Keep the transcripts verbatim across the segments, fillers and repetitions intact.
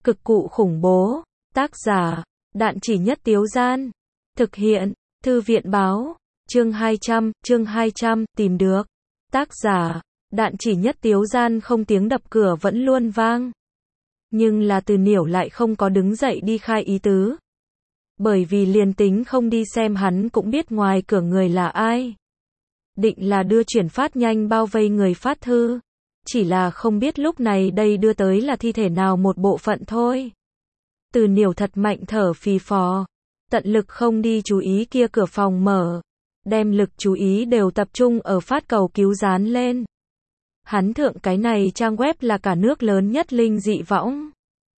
Cực cụ khủng bố. Tác giả, Đạn Chỉ Nhất Tiếu Gian. Thực hiện, Thư viện báo. Chương hai trăm, chương hai trăm, tìm được. Tác giả, Đạn Chỉ Nhất Tiếu Gian. Không, tiếng đập cửa vẫn luôn vang. Nhưng là Từ Niểu lại không có đứng dậy đi khai ý tứ. Bởi vì liền tính không đi xem hắn cũng biết ngoài cửa người là ai. Định là đưa chuyển phát nhanh bao vây người phát thư. Chỉ là không biết lúc này đây đưa tới là thi thể nào một bộ phận thôi. Từ Niểu thật mạnh thở phì phò. Tận lực không đi chú ý kia cửa phòng mở. Đem lực chú ý đều tập trung ở phát cầu cứu dán lên. Hắn thượng cái này trang web là cả nước lớn nhất linh dị võng.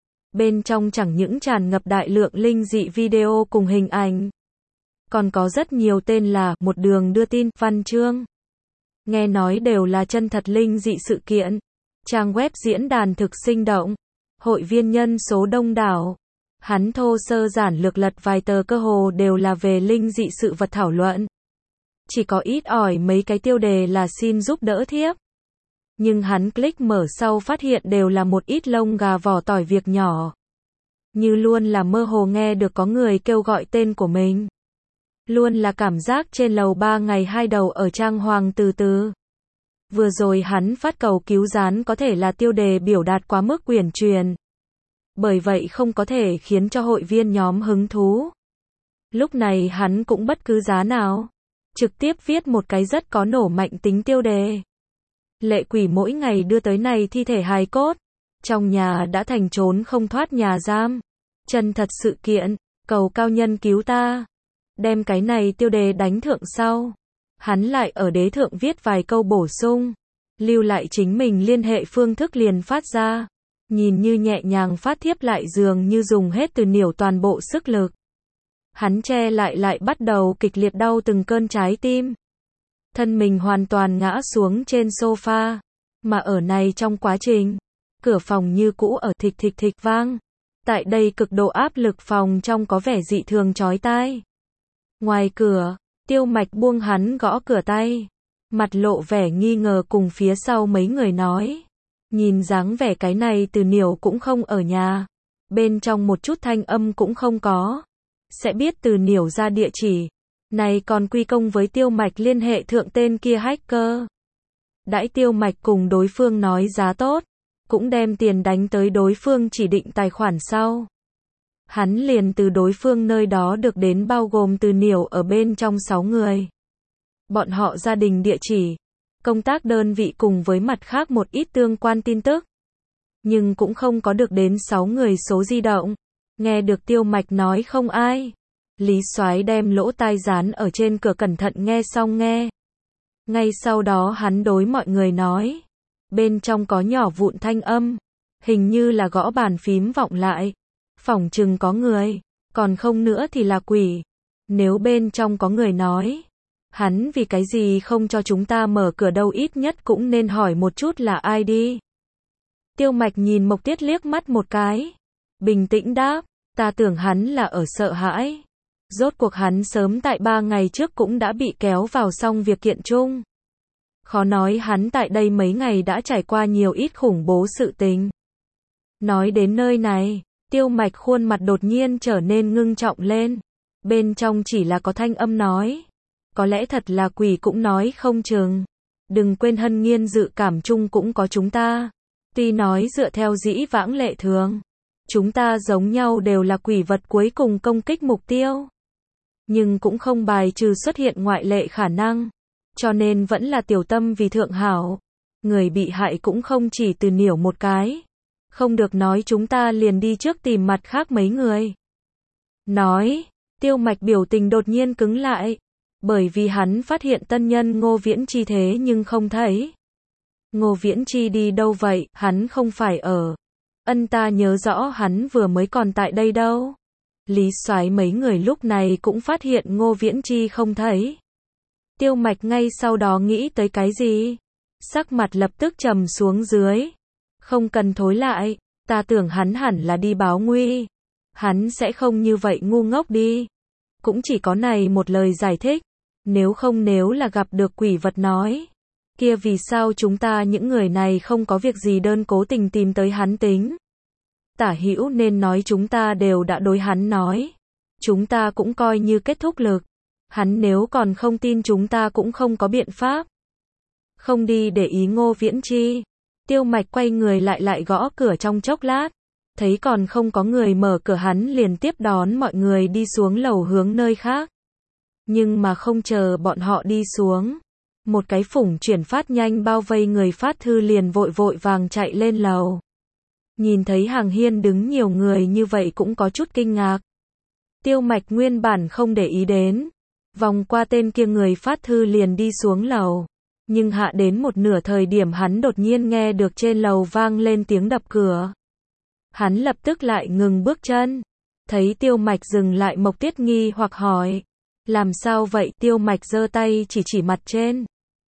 Bên trong chẳng những tràn ngập đại lượng linh dị video cùng hình ảnh. Còn có rất nhiều tên là một đường đưa tin, văn chương. Nghe nói đều là chân thật linh dị sự kiện. Trang web diễn đàn thực sinh động. Hội viên nhân số đông đảo. Hắn thô sơ giản lược lật vài tờ cơ hồ đều là về linh dị sự vật thảo luận. Chỉ có ít ỏi mấy cái tiêu đề là xin giúp đỡ thiếp. Nhưng hắn click mở sau phát hiện đều là một ít lông gà vỏ tỏi việc nhỏ. Như luôn là mơ hồ nghe được có người kêu gọi tên của mình. Luôn là cảm giác trên lầu ba ngày hai đầu ở trang hoàng từ từ. Vừa rồi hắn phát cầu cứu dán có thể là tiêu đề biểu đạt quá mức uyển chuyển. Bởi vậy không có thể khiến cho hội viên nhóm hứng thú. Lúc này hắn cũng bất cứ giá nào. Trực tiếp viết một cái rất có nổ mạnh tính tiêu đề. Lệ quỷ mỗi ngày đưa tới này thi thể hài cốt. Trong nhà đã thành trốn không thoát nhà giam. Chân thật sự kiện, cầu cao nhân cứu ta. Đem cái này tiêu đề đánh thượng sau. Hắn lại ở đế thượng viết vài câu bổ sung. Lưu lại chính mình liên hệ phương thức liền phát ra. Nhìn như nhẹ nhàng phát thiếp lại dường như dùng hết Từ Niểu toàn bộ sức lực. Hắn che lại lại bắt đầu kịch liệt đau từng cơn trái tim. Thân mình hoàn toàn ngã xuống trên sofa. Mà ở này trong quá trình, cửa phòng như cũ ở thịch thịch thịch vang. Tại đây cực độ áp lực phòng trong có vẻ dị thường chói tai. Ngoài cửa, Tiêu Mạch buông hắn gõ cửa tay. Mặt lộ vẻ nghi ngờ cùng phía sau mấy người nói. Nhìn dáng vẻ cái này Từ Niểu cũng không ở nhà. Bên trong một chút thanh âm cũng không có. Sẽ biết Từ Niểu ra địa chỉ. Này còn quy công với Tiêu Mạch liên hệ thượng tên kia hacker. Đãi Tiêu Mạch cùng đối phương nói giá tốt. Cũng đem tiền đánh tới đối phương chỉ định tài khoản sau. Hắn liền từ đối phương nơi đó được đến bao gồm Từ Niểu ở bên trong sáu người. Bọn họ gia đình địa chỉ, công tác đơn vị cùng với mặt khác một ít tương quan tin tức. Nhưng cũng không có được đến sáu người số di động. Nghe được Tiêu Mạch nói không ai. Lý Soái đem lỗ tai dán ở trên cửa cẩn thận nghe xong nghe. Ngay sau đó hắn đối mọi người nói. Bên trong có nhỏ vụn thanh âm. Hình như là gõ bàn phím vọng lại. Phỏng chừng có người. Còn không nữa thì là quỷ. Nếu bên trong có người nói. Hắn vì cái gì không cho chúng ta mở cửa đâu, ít nhất cũng nên hỏi một chút là ai đi. Tiêu Mạch nhìn Mộc Tiết liếc mắt một cái. Bình tĩnh đáp. Ta tưởng hắn là ở sợ hãi. Rốt cuộc hắn sớm tại ba ngày trước cũng đã bị kéo vào xong việc kiện chung. Khó nói hắn tại đây mấy ngày đã trải qua nhiều ít khủng bố sự tình. Nói đến nơi này, Tiêu Mạch khuôn mặt đột nhiên trở nên ngưng trọng lên. Bên trong chỉ là có thanh âm nói. Có lẽ thật là quỷ cũng nói không chừng. Đừng quên Hân Nghiên dự cảm chung cũng có chúng ta. Tuy nói dựa theo dĩ vãng lệ thường. Chúng ta giống nhau đều là quỷ vật cuối cùng công kích mục tiêu. Nhưng cũng không bài trừ xuất hiện ngoại lệ khả năng. Cho nên vẫn là tiểu tâm vì thượng hảo. Người bị hại cũng không chỉ Từ Niểu một cái. Không được nói chúng ta liền đi trước tìm mặt khác mấy người. Nói, Tiêu Mạch biểu tình đột nhiên cứng lại. Bởi vì hắn phát hiện tân nhân Ngô Viễn Chi thế nhưng không thấy. Ngô Viễn Chi đi đâu vậy, hắn không phải ở. Ân, ta nhớ rõ hắn vừa mới còn tại đây đâu. Lý Soái mấy người lúc này cũng phát hiện Ngô Viễn Chi không thấy. Tiêu Mạch ngay sau đó nghĩ tới cái gì? Sắc mặt lập tức trầm xuống dưới. Không cần thối lại, ta tưởng hắn hẳn là đi báo nguy. Hắn sẽ không như vậy ngu ngốc đi. Cũng chỉ có này một lời giải thích. Nếu không nếu là gặp được quỷ vật nói. Kia vì sao chúng ta những người này không có việc gì đơn cố tình tìm tới hắn tính. Tả hữu nên nói chúng ta đều đã đối hắn nói. Chúng ta cũng coi như kết thúc lực. Hắn nếu còn không tin chúng ta cũng không có biện pháp. Không đi để ý Ngô Viễn Chi. Tiêu Mạch quay người lại lại gõ cửa trong chốc lát. Thấy còn không có người mở cửa hắn liền tiếp đón mọi người đi xuống lầu hướng nơi khác. Nhưng mà không chờ bọn họ đi xuống. Một cái phủng chuyển phát nhanh bao vây người phát thư liền vội vội vàng chạy lên lầu. Nhìn thấy hàng hiên đứng nhiều người như vậy cũng có chút kinh ngạc. Tiêu Mạch nguyên bản không để ý đến. Vòng qua tên kia người phát thư liền đi xuống lầu. Nhưng hạ đến một nửa thời điểm hắn đột nhiên nghe được trên lầu vang lên tiếng đập cửa. Hắn lập tức lại ngừng bước chân. Thấy Tiêu Mạch dừng lại Mộc Tiết nghi hoặc hỏi. Làm sao vậy? Tiêu Mạch giơ tay chỉ chỉ mặt trên.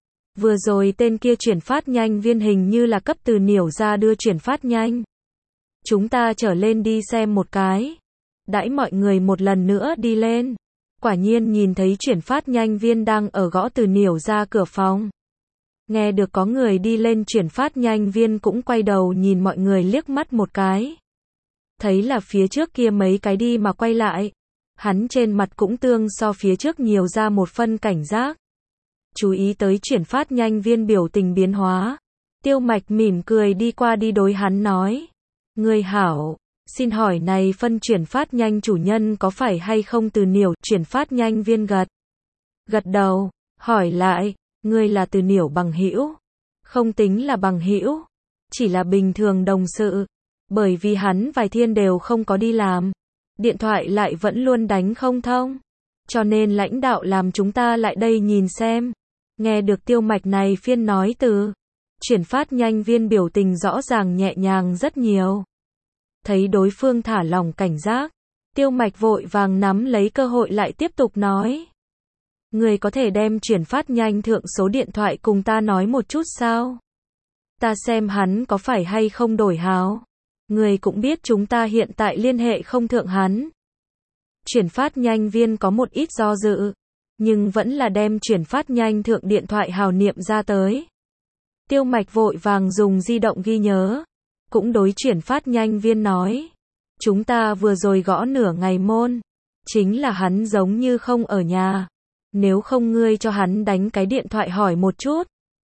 Vừa rồi tên kia chuyển phát nhanh viên hình như là cấp từ Niểu ra đưa chuyển phát nhanh. Chúng ta trở lên đi xem một cái. Đãi mọi người một lần nữa đi lên. Quả nhiên nhìn thấy chuyển phát nhanh viên đang ở gõ từ Niểu ra cửa phòng. Nghe được có người đi lên chuyển phát nhanh viên cũng quay đầu nhìn mọi người liếc mắt một cái. Thấy là phía trước kia mấy cái đi mà quay lại. Hắn trên mặt cũng tương so phía trước nhiều ra một phân cảnh giác. Chú ý tới chuyển phát nhanh viên biểu tình biến hóa. Tiêu Mạch mỉm cười đi qua đi đối hắn nói. Người hảo, xin hỏi này phân chuyển phát nhanh chủ nhân có phải hay không từ Niểu? Chuyển phát nhanh viên gật. Gật đầu, hỏi lại, ngươi là từ Niểu bằng hữu? Không tính là bằng hữu, chỉ là bình thường đồng sự. Bởi vì hắn vài thiên đều không có đi làm. Điện thoại lại vẫn luôn đánh không thông. Cho nên lãnh đạo làm chúng ta lại đây nhìn xem. Nghe được Tiêu Mạch này phiên nói từ. Chuyển phát nhanh viên biểu tình rõ ràng nhẹ nhàng rất nhiều. Thấy đối phương thả lỏng cảnh giác. Tiêu Mạch vội vàng nắm lấy cơ hội lại tiếp tục nói. Người có thể đem chuyển phát nhanh thượng số điện thoại cùng ta nói một chút sao? Ta xem hắn có phải hay không đổi háo. Người cũng biết chúng ta hiện tại liên hệ không thượng hắn. Chuyển phát nhanh viên có một ít do dự. Nhưng vẫn là đem chuyển phát nhanh thượng điện thoại hào niệm ra tới. Tiêu Mạch vội vàng dùng di động ghi nhớ. Cũng đối chuyển phát nhanh viên nói. Chúng ta vừa rồi gõ nửa ngày môn. Chính là hắn giống như không ở nhà. Nếu không ngươi cho hắn đánh cái điện thoại hỏi một chút.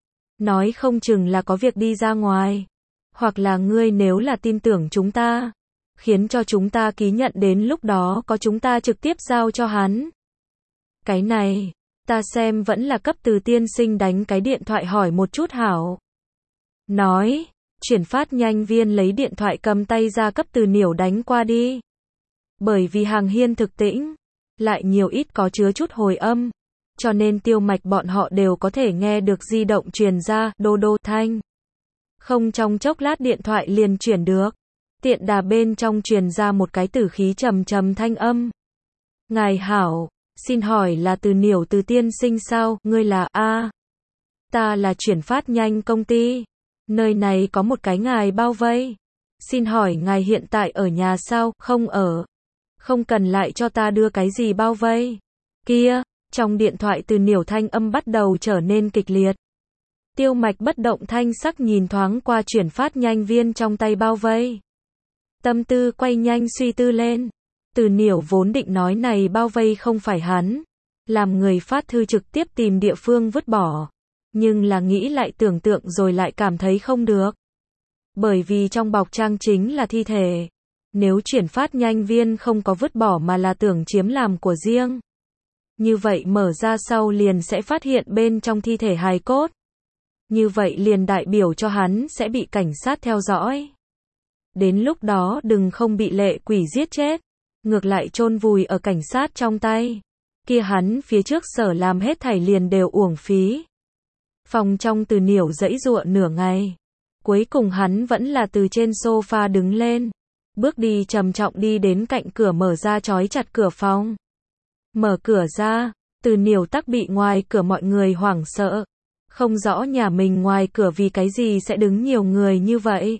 Nói không chừng là có việc đi ra ngoài. Hoặc là ngươi nếu là tin tưởng chúng ta. Khiến cho chúng ta ký nhận đến lúc đó có chúng ta trực tiếp giao cho hắn. Cái này, ta xem vẫn là cấp từ tiên sinh đánh cái điện thoại hỏi một chút hảo. Nói, chuyển phát nhanh viên lấy điện thoại cầm tay ra cấp từ Niểu đánh qua đi. Bởi vì hàng hiên thực tĩnh, lại nhiều ít có chứa chút hồi âm. Cho nên Tiêu Mạch bọn họ đều có thể nghe được di động truyền ra, đô đô thanh. Không trong chốc lát điện thoại liền chuyển được. Tiện đà bên trong truyền ra một cái tử khí trầm trầm thanh âm. Ngài hảo, xin hỏi là từ Niểu từ tiên sinh sao? Ngươi là A. Ta là chuyển phát nhanh công ty. Nơi này có một cái ngài bao vây. Xin hỏi ngài hiện tại ở nhà sao? Không ở. Không cần lại cho ta đưa cái gì bao vây. Kia, trong điện thoại từ Niểu thanh âm bắt đầu trở nên kịch liệt. Tiêu Mạch bất động thanh sắc nhìn thoáng qua chuyển phát nhanh viên trong tay bao vây. Tâm tư quay nhanh suy tư lên. Từ Niểu vốn định nói này bao vây không phải hắn. Làm người phát thư trực tiếp tìm địa phương vứt bỏ. Nhưng là nghĩ lại tưởng tượng rồi lại cảm thấy không được. Bởi vì trong bọc trang chính là thi thể. Nếu chuyển phát nhanh viên không có vứt bỏ mà là tưởng chiếm làm của riêng. Như vậy mở ra sau liền sẽ phát hiện bên trong thi thể hài cốt. Như vậy liền đại biểu cho hắn sẽ bị cảnh sát theo dõi. Đến lúc đó đừng không bị lệ quỷ giết chết. Ngược lại chôn vùi ở cảnh sát trong tay. Kia hắn phía trước sở làm hết thảy liền đều uổng phí. Phòng trong từ Niểu giãy giụa nửa ngày. Cuối cùng hắn vẫn là từ trên sofa đứng lên. Bước đi trầm trọng đi đến cạnh cửa mở ra trói chặt cửa phòng. Mở cửa ra, từ Niểu tắc bị ngoài cửa mọi người hoảng sợ. Không rõ nhà mình ngoài cửa vì cái gì sẽ đứng nhiều người như vậy.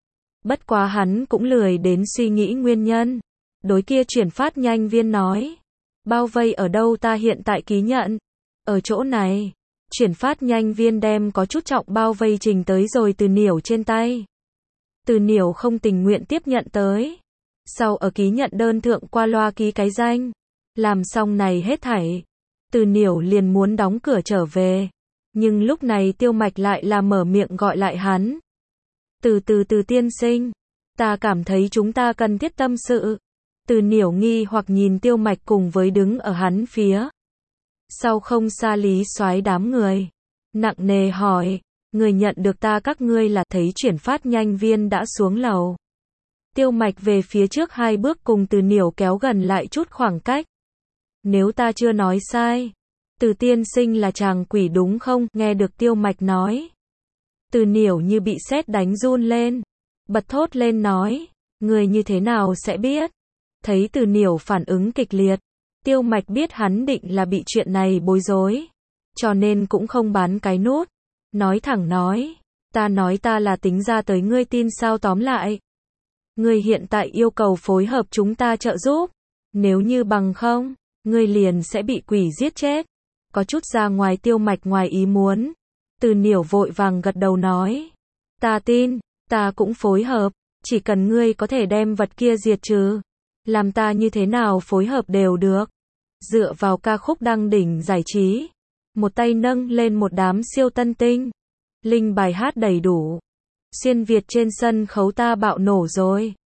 Bất quá hắn cũng lười đến suy nghĩ nguyên nhân. Đối kia chuyển phát nhanh viên nói. Bao vây ở đâu ta hiện tại ký nhận. Ở chỗ này. Chuyển phát nhanh viên đem có chút trọng bao vây trình tới rồi từ Niểu trên tay. Từ Niểu không tình nguyện tiếp nhận tới. Sau ở ký nhận đơn thượng qua loa ký cái danh. Làm xong này hết thảy. Từ Niểu liền muốn đóng cửa trở về. Nhưng lúc này Tiêu Mạch lại là mở miệng gọi lại hắn. Từ từ từ tiên sinh. Ta cảm thấy chúng ta cần thiết tâm sự. Từ Niểu nghi hoặc nhìn Tiêu Mạch cùng với đứng ở hắn phía sau không xa Lý Soái đám người. Nặng nề hỏi. Người nhận được ta các ngươi là thấy chuyển phát nhanh viên đã xuống lầu. Tiêu Mạch về phía trước hai bước cùng Từ Niểu kéo gần lại chút khoảng cách. Nếu ta chưa nói sai. Từ tiên sinh là chàng quỷ đúng không? Nghe được Tiêu Mạch nói. Từ Niểu như bị sét đánh run lên. Bật thốt lên nói. Người như thế nào sẽ biết? Thấy Từ Niểu phản ứng kịch liệt. Tiêu Mạch biết hắn định là bị chuyện này bối rối. Cho nên cũng không bán cái nút. Nói thẳng nói. Ta nói ta là tính ra tới ngươi tin sao tóm lại. Ngươi hiện tại yêu cầu phối hợp chúng ta trợ giúp. Nếu như bằng không, ngươi liền sẽ bị quỷ giết chết. Có chút ra ngoài Tiêu Mạch ngoài ý muốn. Từ Niểu vội vàng gật đầu nói. Ta tin, ta cũng phối hợp. Chỉ cần ngươi có thể đem vật kia diệt trừ. Làm ta như thế nào phối hợp đều được. Dựa vào ca khúc đăng đỉnh giải trí. Một tay nâng lên một đám siêu tân tinh. Linh bài hát đầy đủ. Xuyên Việt trên sân khấu ta bạo nổ rồi.